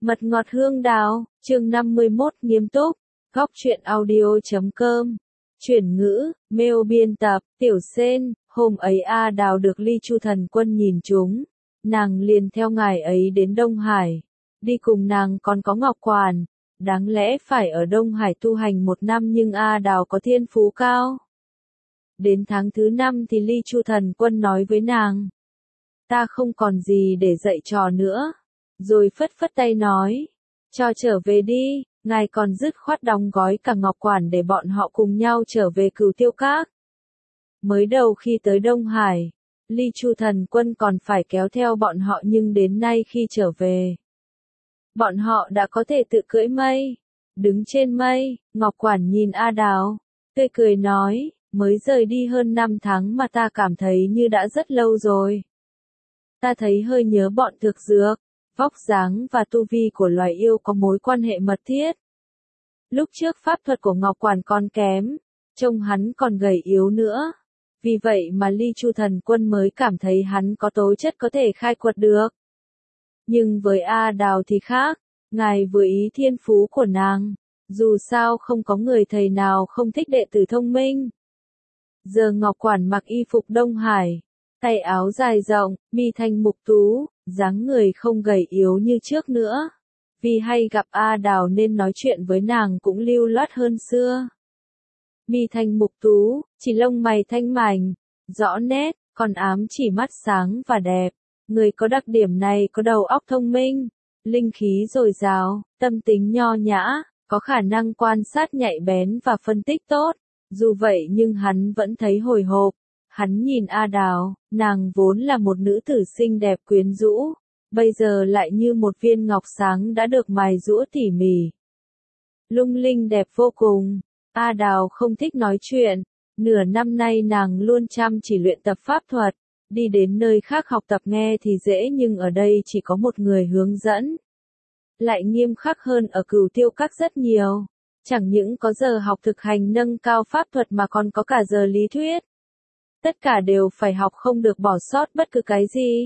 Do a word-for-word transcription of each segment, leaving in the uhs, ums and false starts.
Mật ngọt hương đào, chương năm mươi mốt nghiêm túc, góc truyện audio chấm com. Chuyển ngữ, mail biên tập, Tiểu Sên, hôm ấy A Đào được Ly Chu Thần Quân nhìn trúng, nàng liền theo ngài ấy đến Đông Hải, đi cùng nàng còn có Ngọc Quản, đáng lẽ phải ở Đông Hải tu hành một năm nhưng A Đào có thiên phú cao. Đến tháng thứ năm thì Ly Chu Thần Quân nói với nàng, ta không còn gì để dạy trò nữa, rồi phất phất tay nói, cho trở về đi, ngài còn dứt khoát đóng gói cả Ngọc Quản để bọn họ cùng nhau trở về Cửu Tiêu Các. Mới đầu khi tới Đông Hải, Ly Chu Thần Quân còn phải kéo theo bọn họ nhưng đến nay khi trở về, bọn họ đã có thể tự cưỡi mây, đứng trên mây. Ngọc Quản nhìn A Đào, tươi cười nói, mới rời đi hơn năm tháng mà ta cảm thấy như đã rất lâu rồi. Ta thấy hơi nhớ bọn thực dược, vóc dáng và tu vi của loài yêu có mối quan hệ mật thiết. Lúc trước pháp thuật của Ngọc Quản còn kém, trông hắn còn gầy yếu nữa. Vì vậy mà Ly Chu Thần Quân mới cảm thấy hắn có tố chất có thể khai quật được. Nhưng với A Đào thì khác, ngài vừa ý thiên phú của nàng, dù sao không có người thầy nào không thích đệ tử thông minh. Giờ Ngọc Quản mặc y phục Đông Hải, tay áo dài rộng, mi thanh mục tú, dáng người không gầy yếu như trước nữa. Vì hay gặp A Đào nên nói chuyện với nàng cũng lưu loát hơn xưa. Mi thanh mục tú, chỉ lông mày thanh mảnh, rõ nét, còn ám chỉ mắt sáng và đẹp. Người có đặc điểm này có đầu óc thông minh, linh khí dồi dào, tâm tính nho nhã, có khả năng quan sát nhạy bén và phân tích tốt. Dù vậy nhưng hắn vẫn thấy hồi hộp. Hắn nhìn A Đào, nàng vốn là một nữ tử xinh đẹp quyến rũ, bây giờ lại như một viên ngọc sáng đã được mài giũa tỉ mỉ. Lung linh đẹp vô cùng. A Đào không thích nói chuyện, nửa năm nay nàng luôn chăm chỉ luyện tập pháp thuật, đi đến nơi khác học tập nghe thì dễ nhưng ở đây chỉ có một người hướng dẫn. Lại nghiêm khắc hơn ở Cửu Tiêu Các rất nhiều, chẳng những có giờ học thực hành nâng cao pháp thuật mà còn có cả giờ lý thuyết. Tất cả đều phải học không được bỏ sót bất cứ cái gì.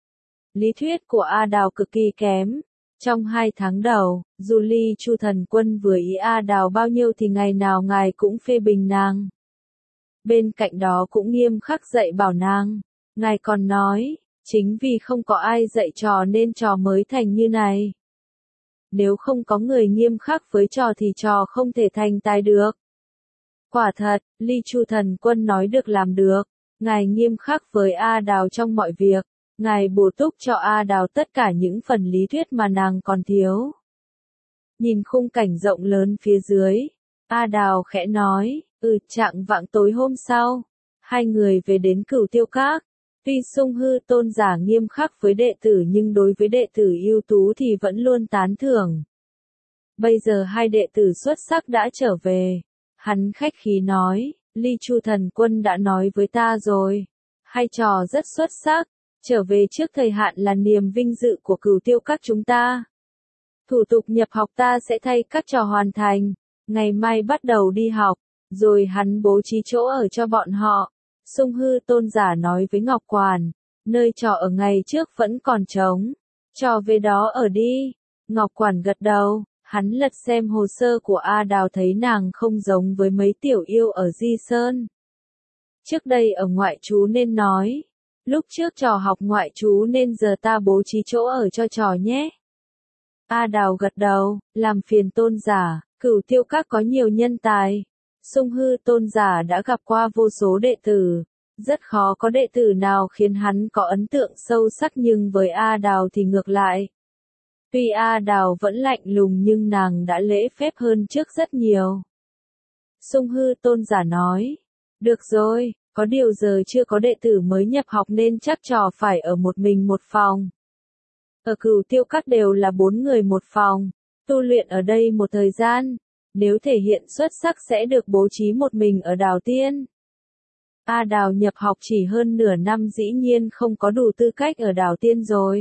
Lý thuyết của A Đào cực kỳ kém. Trong hai tháng đầu, dù Ly Chu Thần Quân vừa ý A Đào bao nhiêu thì ngày nào ngài cũng phê bình nàng. Bên cạnh đó cũng nghiêm khắc dạy bảo nàng. Ngài còn nói, chính vì không có ai dạy trò nên trò mới thành như này. Nếu không có người nghiêm khắc với trò thì trò không thể thành tài được. Quả thật, Ly Chu Thần Quân nói được làm được. Ngài nghiêm khắc với A Đào trong mọi việc. Ngài bổ túc cho A Đào tất cả những phần lý thuyết mà nàng còn thiếu. Nhìn khung cảnh rộng lớn phía dưới, A Đào khẽ nói, ừ chạng vạng tối hôm sau, hai người về đến Cửu Tiêu Các. Tuy Sung Hư Tôn giả nghiêm khắc với đệ tử nhưng đối với đệ tử ưu tú thì vẫn luôn tán thưởng. Bây giờ hai đệ tử xuất sắc đã trở về. Hắn khách khí nói, Ly Chu Thần Quân đã nói với ta rồi. Hai trò rất xuất sắc, trở về trước thời hạn là niềm vinh dự của Cửu Tiêu Các chúng ta. Thủ tục nhập học ta sẽ thay các trò hoàn thành, ngày mai bắt đầu đi học, rồi hắn bố trí chỗ ở cho bọn họ. Sung Hư Tôn giả nói với Ngọc Quản, nơi trò ở ngày trước vẫn còn trống, trò về đó ở đi. Ngọc Quản gật đầu. Hắn lật xem hồ sơ của A Đào thấy nàng không giống với mấy tiểu yêu ở Di Sơn. Trước đây ở ngoại trú nên nói, lúc trước trò học ngoại trú nên giờ ta bố trí chỗ ở cho trò nhé. A Đào gật đầu, làm phiền tôn giả, Cửu Tiêu Các có nhiều nhân tài. Sung Hư Tôn giả đã gặp qua vô số đệ tử, rất khó có đệ tử nào khiến hắn có ấn tượng sâu sắc nhưng với A Đào thì ngược lại. Tuy A Đào vẫn lạnh lùng nhưng nàng đã lễ phép hơn trước rất nhiều. Sung Hư Tôn giả nói, được rồi, có điều giờ chưa có đệ tử mới nhập học nên chắc trò phải ở một mình một phòng. Ở Cửu Tiêu Các đều là bốn người một phòng, tu luyện ở đây một thời gian, nếu thể hiện xuất sắc sẽ được bố trí một mình ở Đào Tiên. A Đào nhập học chỉ hơn nửa năm dĩ nhiên không có đủ tư cách ở Đào Tiên rồi.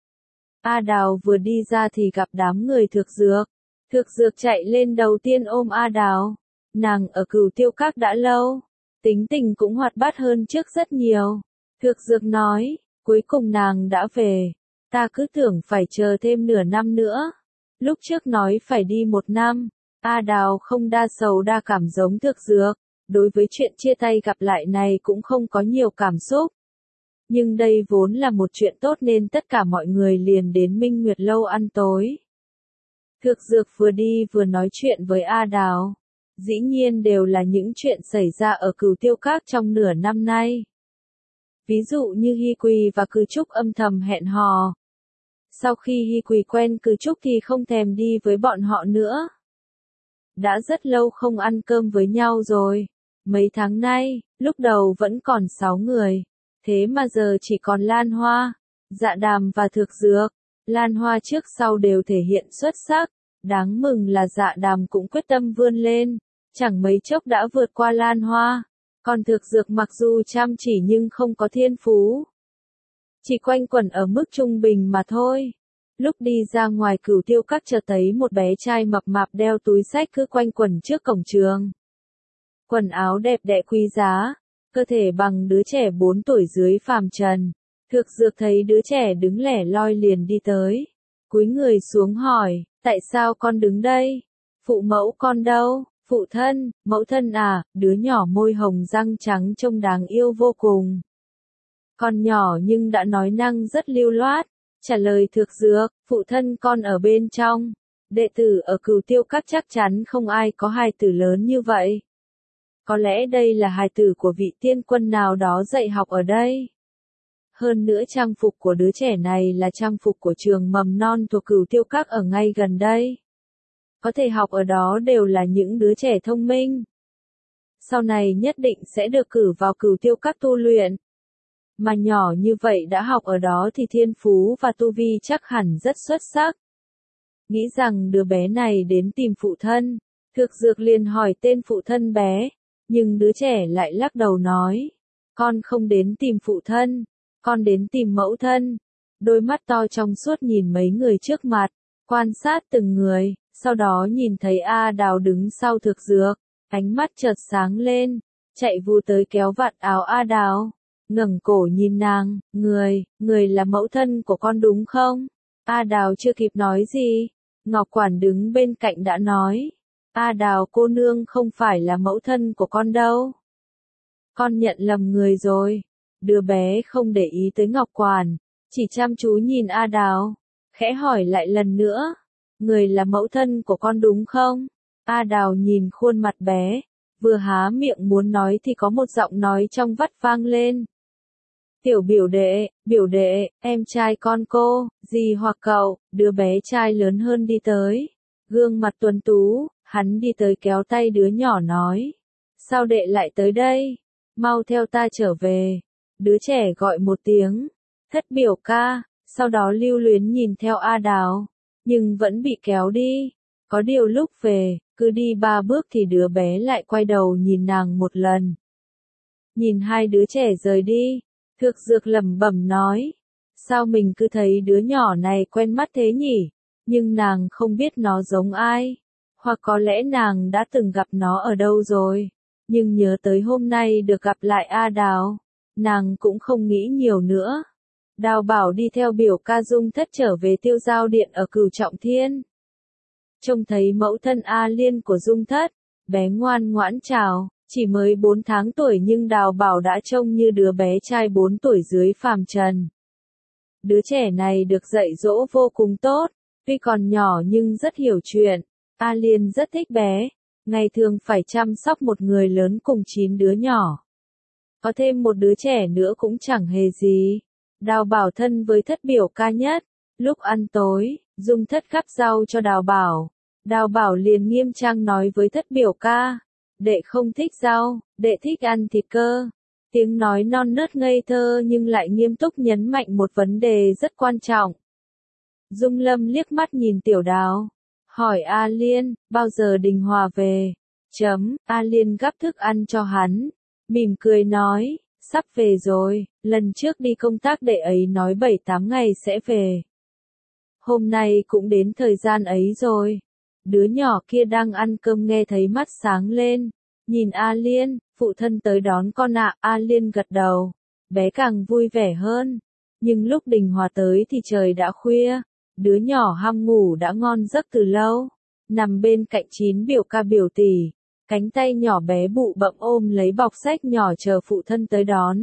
A Đào vừa đi ra thì gặp đám người Thực Dược. Thực Dược chạy lên đầu tiên ôm A Đào. Nàng ở Cửu Tiêu Các đã lâu, tính tình cũng hoạt bát hơn trước rất nhiều. Thực Dược nói, cuối cùng nàng đã về. Ta cứ tưởng phải chờ thêm nửa năm nữa. Lúc trước nói phải đi một năm. A Đào không đa sầu đa cảm giống Thực Dược. Đối với chuyện chia tay gặp lại này cũng không có nhiều cảm xúc. Nhưng đây vốn là một chuyện tốt nên tất cả mọi người liền đến Minh Nguyệt Lâu ăn tối. Thực Dược vừa đi vừa nói chuyện với A Đào. Dĩ nhiên đều là những chuyện xảy ra ở Cửu Tiêu Các trong nửa năm nay. Ví dụ như Hy Quỳ và Cừ Trúc âm thầm hẹn hò. Sau khi Hy Quỳ quen Cừ Trúc thì không thèm đi với bọn họ nữa. Đã rất lâu không ăn cơm với nhau rồi. Mấy tháng nay, lúc đầu vẫn còn sáu người. Thế mà giờ chỉ còn Lan Hoa, Dạ Đàm và Thực Dược. Lan Hoa trước sau đều thể hiện xuất sắc. Đáng mừng là Dạ Đàm cũng quyết tâm vươn lên. Chẳng mấy chốc đã vượt qua Lan Hoa. Còn Thực Dược mặc dù chăm chỉ nhưng không có thiên phú. Chỉ quanh quẩn ở mức trung bình mà thôi. Lúc đi ra ngoài Cửu Tiêu Các chợt thấy một bé trai mập mạp đeo túi xách cứ quanh quẩn trước cổng trường. Quần áo đẹp đẽ quý giá, cơ thể bằng đứa trẻ bốn tuổi dưới phàm trần. Thực Dược thấy đứa trẻ đứng lẻ loi liền đi tới. Cúi người xuống hỏi, tại sao con đứng đây? Phụ mẫu con đâu? Phụ thân, mẫu thân à, đứa nhỏ môi hồng răng trắng trông đáng yêu vô cùng. Con nhỏ nhưng đã nói năng rất lưu loát, trả lời Thực Dược, phụ thân con ở bên trong. Đệ tử ở Cửu Tiêu Các chắc chắn không ai có hài tử lớn như vậy. Có lẽ đây là hài tử của vị tiên quân nào đó dạy học ở đây. Hơn nữa trang phục của đứa trẻ này là trang phục của trường mầm non thuộc Cửu Tiêu Các ở ngay gần đây. Có thể học ở đó đều là những đứa trẻ thông minh. Sau này nhất định sẽ được cử vào Cửu Tiêu Các tu luyện. Mà nhỏ như vậy đã học ở đó thì thiên phú và tu vi chắc hẳn rất xuất sắc. Nghĩ rằng đứa bé này đến tìm phụ thân. Thực Dược liền hỏi tên phụ thân bé. Nhưng đứa trẻ lại lắc đầu nói. Con không đến tìm phụ thân. Con đến tìm mẫu thân. Đôi mắt to trong suốt nhìn mấy người trước mặt. Quan sát từng người. Sau đó nhìn thấy A Đào đứng sau Thực Dược. Ánh mắt chợt sáng lên. Chạy vù tới kéo vạt áo A Đào. Ngẩng cổ nhìn nàng. Người, người là mẫu thân của con đúng không? A Đào chưa kịp nói gì. Ngọc Quản đứng bên cạnh đã nói. A Đào cô nương không phải là mẫu thân của con đâu. Con nhận lầm người rồi. Đứa bé không để ý tới Ngọc Quản. Chỉ chăm chú nhìn A Đào. Khẽ hỏi lại lần nữa. Người là mẫu thân của con đúng không? A Đào nhìn khuôn mặt bé. Vừa há miệng muốn nói thì có một giọng nói trong vắt vang lên. Tiểu biểu đệ, biểu đệ, em trai con cô, dì hoặc cậu, đứa bé trai lớn hơn đi tới. Gương mặt tuấn tú, hắn đi tới kéo tay đứa nhỏ nói. Sao đệ lại tới đây? Mau theo ta trở về. Đứa trẻ gọi một tiếng. Thất biểu ca, sau đó lưu luyến nhìn theo A Đào. Nhưng vẫn bị kéo đi. Có điều lúc về, cứ đi ba bước thì đứa bé lại quay đầu nhìn nàng một lần. Nhìn hai đứa trẻ rời đi. Thực Dược lẩm bẩm nói. Sao mình cứ thấy đứa nhỏ này quen mắt thế nhỉ? Nhưng nàng không biết nó giống ai. Hoặc có lẽ nàng đã từng gặp nó ở đâu rồi. Nhưng nhớ tới hôm nay được gặp lại A Đào. Nàng cũng không nghĩ nhiều nữa. Đào Bảo đi theo biểu ca Dung Thất trở về Tiêu Giao Điện ở Cửu Trọng Thiên. Trông thấy mẫu thân A Liên của Dung Thất. Bé ngoan ngoãn chào. Chỉ mới bốn tháng tuổi nhưng Đào Bảo đã trông như đứa bé trai bốn tuổi dưới phàm trần. Đứa trẻ này được dạy dỗ vô cùng tốt, tuy còn nhỏ nhưng rất hiểu chuyện. A Liên rất thích bé, ngày thường phải chăm sóc một người lớn cùng chín đứa nhỏ. Có thêm một đứa trẻ nữa cũng chẳng hề gì. Đào Bảo thân với Thất biểu ca nhất. Lúc ăn tối, Dung Thất gắp rau cho Đào Bảo. Đào Bảo liền nghiêm trang nói với Thất biểu ca. Đệ không thích rau, đệ thích ăn thịt cơ. Tiếng nói non nớt ngây thơ nhưng lại nghiêm túc nhấn mạnh một vấn đề rất quan trọng. Dung Lâm liếc mắt nhìn Tiểu Đào. Hỏi A Liên, bao giờ Đình Hòa về? Chấm, A Liên gắp thức ăn cho hắn. Mỉm cười nói, sắp về rồi, lần trước đi công tác đệ ấy nói bảy tám ngày sẽ về. Hôm nay cũng đến thời gian ấy rồi. Đứa nhỏ kia đang ăn cơm nghe thấy mắt sáng lên. Nhìn A Liên, phụ thân tới đón con ạ. A Liên gật đầu. Bé càng vui vẻ hơn. Nhưng lúc Đình Hòa tới thì trời đã khuya, đứa nhỏ ham ngủ đã ngon giấc từ lâu, nằm bên cạnh chín biểu ca biểu tỷ, cánh tay nhỏ bé bụ bẫm ôm lấy bọc sách nhỏ chờ phụ thân tới đón.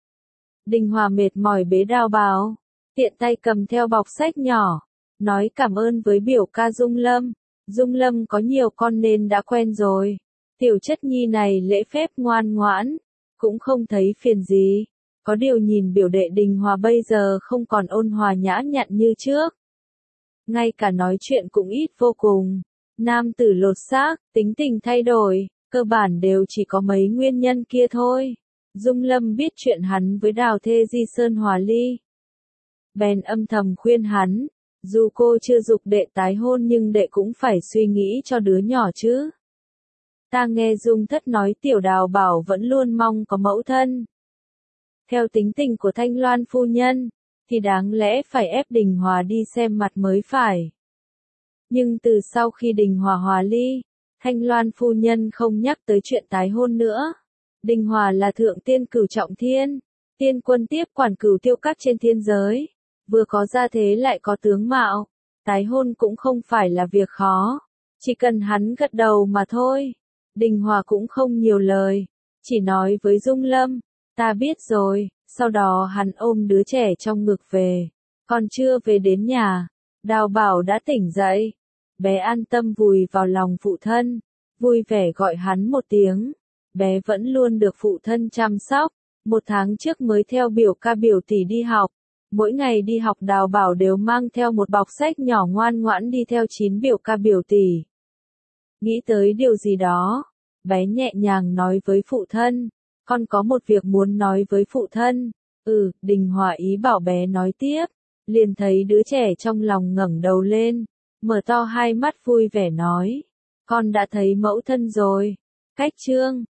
Đình Hòa mệt mỏi bế Đào Bảo, tiện tay cầm theo bọc sách nhỏ, nói cảm ơn với biểu ca Dung Lâm. Dung Lâm có nhiều con nên đã quen rồi. Tiểu chất nhi này lễ phép ngoan ngoãn, cũng không thấy phiền gì. Có điều nhìn biểu đệ Đình Hòa bây giờ không còn ôn hòa nhã nhặn như trước. Ngay cả nói chuyện cũng ít vô cùng. Nam tử lột xác, tính tình thay đổi, cơ bản đều chỉ có mấy nguyên nhân kia thôi. Dung Lâm biết chuyện hắn với Đào Thê Di Sơn hòa ly. Bèn âm thầm khuyên hắn, dù cô chưa giục đệ tái hôn nhưng đệ cũng phải suy nghĩ cho đứa nhỏ chứ. Ta nghe Dung Thất nói tiểu Đào Bảo vẫn luôn mong có mẫu thân. Theo tính tình của Thanh Loan phu nhân, thì đáng lẽ phải ép Đình Hòa đi xem mặt mới phải. Nhưng từ sau khi Đình Hòa hòa ly, Thanh Loan phu nhân không nhắc tới chuyện tái hôn nữa. Đình Hòa là thượng tiên cửu trọng thiên, tiên quân tiếp quản cửu tiêu các trên thiên giới, vừa có gia thế lại có tướng mạo, tái hôn cũng không phải là việc khó, chỉ cần hắn gật đầu mà thôi. Đình Hòa cũng không nhiều lời, chỉ nói với Dung Lâm, ta biết rồi, sau đó hắn ôm đứa trẻ trong ngực về, còn chưa về đến nhà, Đào Bảo đã tỉnh dậy, bé an tâm vùi vào lòng phụ thân, vui vẻ gọi hắn một tiếng. Bé vẫn luôn được phụ thân chăm sóc, một tháng trước mới theo biểu ca biểu tỷ đi học. Mỗi ngày đi học Đào Bảo đều mang theo một bọc sách nhỏ ngoan ngoãn đi theo chín biểu ca biểu tỷ. Nghĩ tới điều gì đó, bé nhẹ nhàng nói với phụ thân, con có một việc muốn nói với phụ thân. Ừ, Đình Hòa ý bảo bé nói tiếp, liền thấy đứa trẻ trong lòng ngẩng đầu lên, mở to hai mắt vui vẻ nói, con đã thấy mẫu thân rồi. Cách chương